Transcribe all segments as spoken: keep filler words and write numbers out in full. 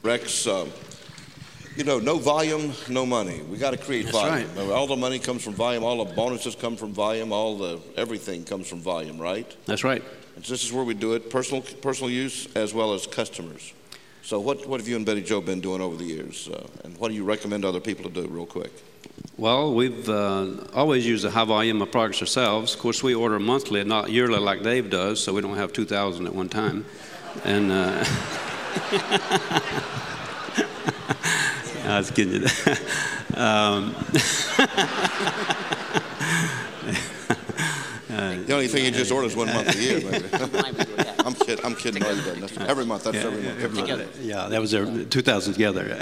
Rex, uh, you know, no volume, no money. We got to create That's volume. right. All the money comes from volume. All the bonuses come from volume. All the everything comes from volume, right? That's right. And this is where we do it: personal, personal use as well as customers. So, what what have you and Betty Jo been doing over the years, uh, and what do you recommend other people to do, real quick? Well, we've uh, always used a high volume of products ourselves. Of course, we order monthly, not yearly like Dave does, so we don't have two thousand at one time. And uh, I was kidding you. um, the only thing you just order is one month a year, maybe. I'm kidding. I'm kidding. No, you don't. That's every month. That's yeah, every yeah, month. Every month. Yeah, that was their two thousand together.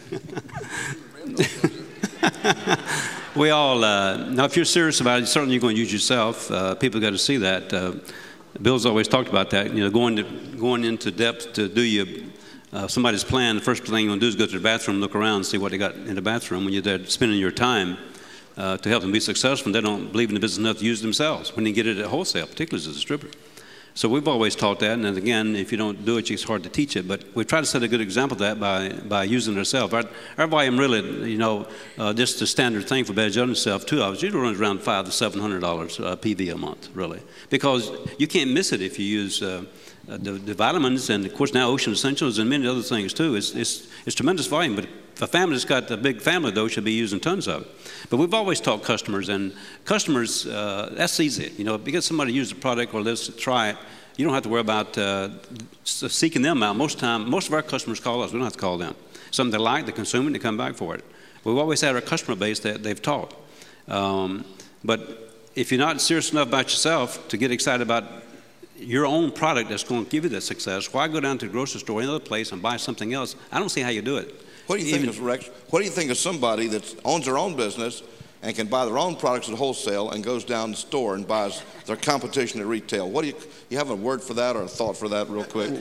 We all, uh, now if you're serious about it, certainly you're going to use yourself. Uh, people got to see that. Uh, Bill's always talked about that, you know, going to, going into depth to do your, uh, somebody's plan. The first thing you're going to do is go to the bathroom, look around, see what they got in the bathroom. When you're there spending your time uh, to help them be successful, they don't believe in the business enough to use it themselves when you get it at wholesale, particularly as a distributor. So we've always taught that, and then again, if you don't do it, it's hard to teach it. But we try to set a good example of that by by using it ourselves. Our, our volume really, you know, uh, just the standard thing for Betty Jo and itself, two hours, usually runs around five to seven hundred dollars uh, P V a month, really, because you can't miss it if you use uh, uh, the, the vitamins, and of course now Ocean Essentials and many other things too. It's it's, it's tremendous volume, but if a family that's got a big family though should be using tons of it. But we've always taught customers, and customers, uh, that's easy. You know, because somebody used the product or let's try it, you don't have to worry about uh, seeking them out. Most time, most of our customers call us. We don't have to call them. Something they like, they consume it, they come back for it. We've always had our customer base that they've taught. Um, but if you're not serious enough about yourself to get excited about your own product that's going to give you that success, why go down to the grocery store or another place and buy something else? I don't see how you do it. What do you Even, think of Rex? What do you think of somebody that owns their own business and can buy their own products at wholesale and goes down the store and buys their competition at retail? What do you, you have a word for that or a thought for that real quick?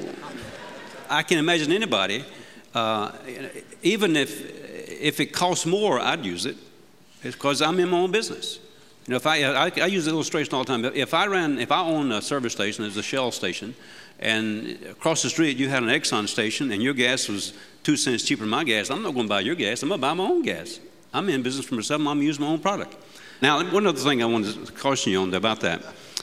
I can imagine anybody, uh, even if, if it costs more, I'd use it. It's because I'm in my own business. You know, if I, I, I use the illustration all the time. If I ran, if I own a service station, there's a Shell station, and across the street you had an Exxon station and your gas was two cents cheaper than my gas, I'm not going to buy your gas. I'm going to buy my own gas. I'm in business for myself. I'm going to use my own product. Now, one other thing I wanted to caution you on about that.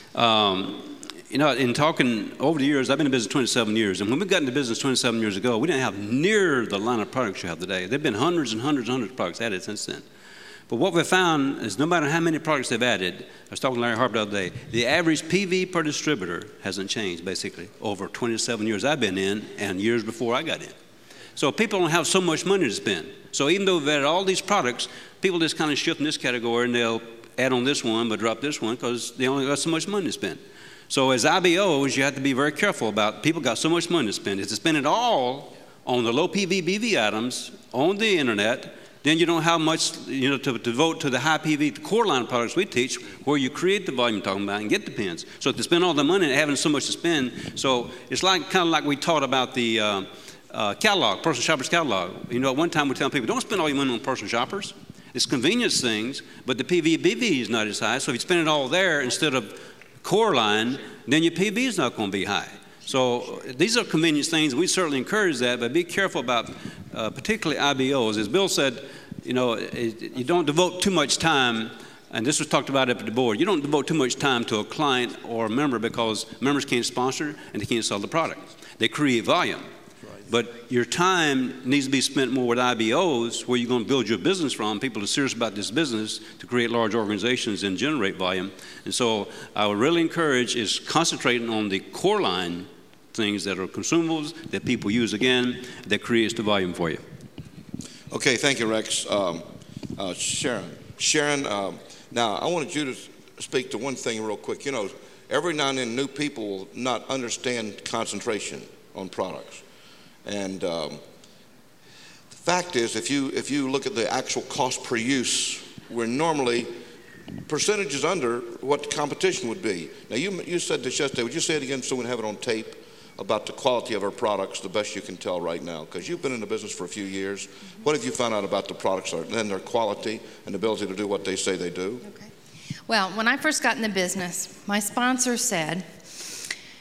Um, you know, in talking over the years, I've been in business twenty-seven years, and when we got into business twenty-seven years ago, we didn't have near the line of products you have today. There have been hundreds and hundreds and hundreds of products added since then. But what we found is no matter how many products they've added, I was talking to Larry Harper the other day, the average P V per distributor hasn't changed, basically, over twenty-seven years I've been in and years before I got in. So people don't have so much money to spend. So even though we've added all these products, people just kind of shift in this category and they'll add on this one but drop this one because they only got so much money to spend. So as I B Os, you have to be very careful about people got so much money to spend. If they spend it all on the low P V B V items on the internet, then you don't have much, you know, to, to devote to the high P V, the core line products we teach, where you create the volume you're talking about and get the pins. So if they spend all the money and having so much to spend, so it's like kind of like we taught about the uh, uh, catalog, personal shopper's catalog. You know, at one time we tell people, don't spend all your money on personal shoppers. It's convenience things, but the P V B V is not as high. So if you spend it all there instead of core line, then your P V is not going to be high. So these are convenience things. We certainly encourage that, but be careful about uh, particularly I B Os. As Bill said, you know, it, you don't devote too much time, and this was talked about up at the board, you don't devote too much time to a client or a member because members can't sponsor and they can't sell the product. They create volume. But your time needs to be spent more with I B Os where you're going to build your business from, people are serious about this business to create large organizations and generate volume. And so I would really encourage is concentrating on the core line things that are consumables that people use again that creates the volume for you. Okay, thank you, Rex. Um, uh, Sharon, Sharon. Um, now I wanted you to speak to one thing real quick. You know, every now and then new people will not understand concentration on products. And um, the fact is, if you if you look at the actual cost per use, we're normally percentages under what the competition would be. Now, you you said this yesterday. Would you say it again so we can have it on tape about the quality of our products, the best you can tell right now? Because you've been in the business for a few years. Mm-hmm. What have you found out about the products and their quality and ability to do what they say they do? Okay. Well, when I first got in the business, my sponsor said,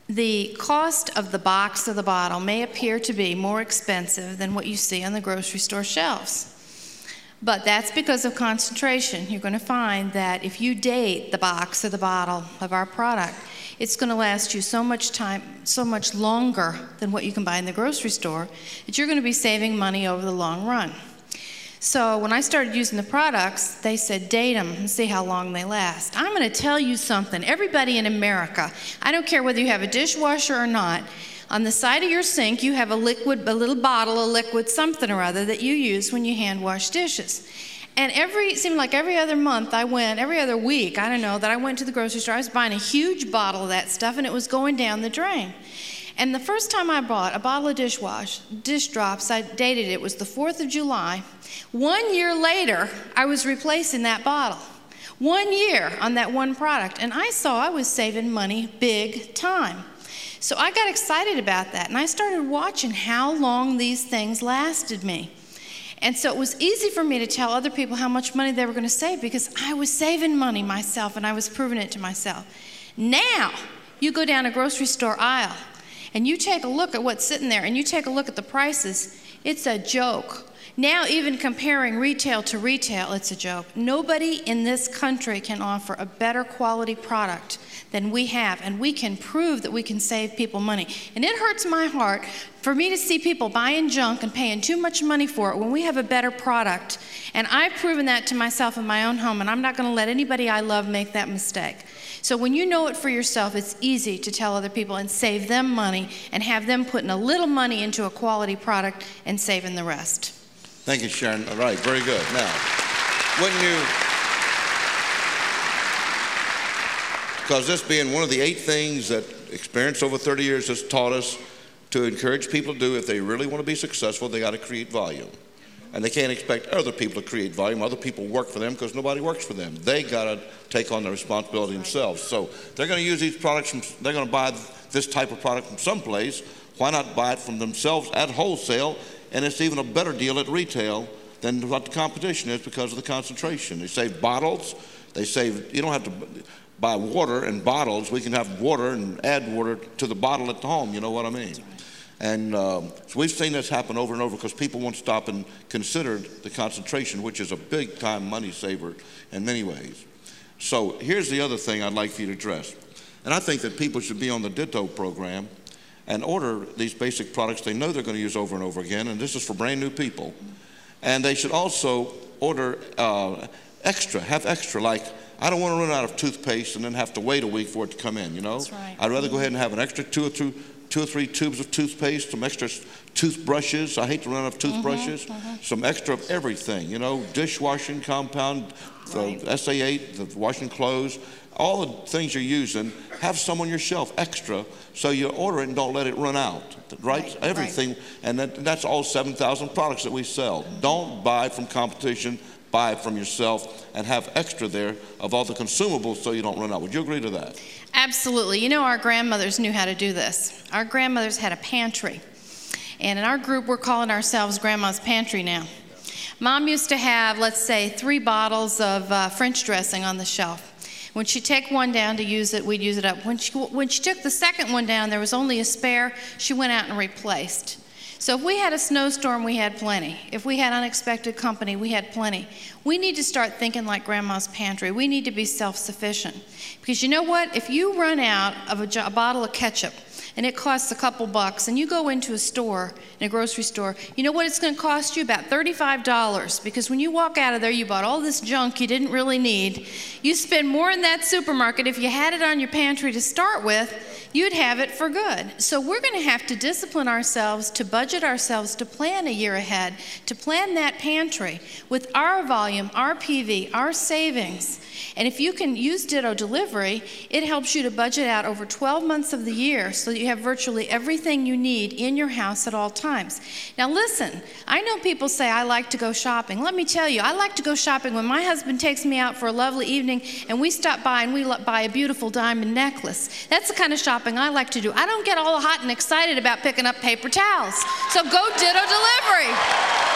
the cost of the box or the bottle may appear to be more expensive than what you see on the grocery store shelves. But that's because of concentration. You're going to find that if you date the box or the bottle of our product, it's going to last you so much time, so much longer than what you can buy in the grocery store, that you're going to be saving money over the long run. So when I started using the products, they said, date them and see how long they last. I'm going to tell you something. Everybody in America, I don't care whether you have a dishwasher or not, on the side of your sink, you have a liquid, a little bottle of liquid something or other that you use when you hand wash dishes. And every, it seemed like every other month I went, every other week, I don't know, that I went to the grocery store, I was buying a huge bottle of that stuff, and it was going down the drain. And the first time I bought a bottle of dishwash, dish drops, I dated it, it was the fourth of July. One year later, I was replacing that bottle. One year on that one product. And I saw I was saving money big time. So I got excited about that, and I started watching how long these things lasted me. And so it was easy for me to tell other people how much money they were going to save because I was saving money myself, and I was proving it to myself. Now, you go down a grocery store aisle, and you take a look at what's sitting there, and you take a look at the prices, it's a joke. Now, even comparing retail to retail, it's a joke. Nobody in this country can offer a better quality product than we have, and we can prove that we can save people money. And it hurts my heart for me to see people buying junk and paying too much money for it when we have a better product. And I've proven that to myself in my own home, and I'm not going to let anybody I love make that mistake. So when you know it for yourself, it's easy to tell other people and save them money and have them putting a little money into a quality product and saving the rest. Thank you, Sharon. All right, very good. Now, when you, because this being one of the eight things that experience over thirty years has taught us to encourage people to do if they really want to be successful, they got to create volume. And they can't expect other people to create volume. Other people work for them because nobody works for them. They got to take on the responsibility themselves. So they're going to use these products, from, they're going to buy this type of product from someplace. Why not buy it from themselves at wholesale? And it's even a better deal at retail than what the competition is because of the concentration. They save bottles. They save, you don't have to buy water in bottles. We can have water and add water to the bottle at the home, you know what I mean? And um, so we've seen this happen over and over because people won't stop and consider the concentration, which is a big time money saver in many ways. So here's the other thing I'd like for you to address. And I think that people should be on the Ditto program and order these basic products they know they're going to use over and over again, and this is for brand new people. And they should also order uh, extra, have extra, like I don't want to run out of toothpaste and then have to wait a week for it to come in, you know? That's right. I'd rather go ahead and have an extra two or, two, two or three tubes of toothpaste, some extra toothbrushes. I hate to run out of toothbrushes. Mm-hmm, mm-hmm. Some extra of everything, you know, dishwashing compound, right. The S A eight, the washing clothes, all the things you're using, have some on your shelf extra so you order it and don't let it run out, right? right Everything, right. And that, that's all seven thousand products that we sell. Don't buy from competition, buy from yourself and have extra there of all the consumables so you don't run out. Would you agree to that? Absolutely. You know, our grandmothers knew how to do this. Our grandmothers had a pantry. And in our group, we're calling ourselves Grandma's Pantry now. Mom used to have, let's say, three bottles of uh, French dressing on the shelf. When she'd take one down to use it, we'd use it up. When she, when she took the second one down, there was only a spare, she went out and replaced. So if we had a snowstorm, we had plenty. If we had unexpected company, we had plenty. We need to start thinking like Grandma's Pantry. We need to be self-sufficient. Because you know what? If you run out of a, a bottle of ketchup, and it costs a couple bucks, and you go into a store, in a grocery store, you know what it's going to cost you? About thirty-five dollars, because when you walk out of there, you bought all this junk you didn't really need. You spend more in that supermarket. If you had it on your pantry to start with, you'd have it for good. So we're going to have to discipline ourselves, to budget ourselves, to plan a year ahead, to plan that pantry with our volume, our P V, our savings. And if you can use Ditto Delivery, it helps you to budget out over twelve months of the year so that you have virtually everything you need in your house at all times. Now listen, I know people say, I like to go shopping. Let me tell you, I like to go shopping when my husband takes me out for a lovely evening and we stop by and we buy a beautiful diamond necklace. That's the kind of shopping I like to do. I don't get all hot and excited about picking up paper towels. So go Ditto Delivery.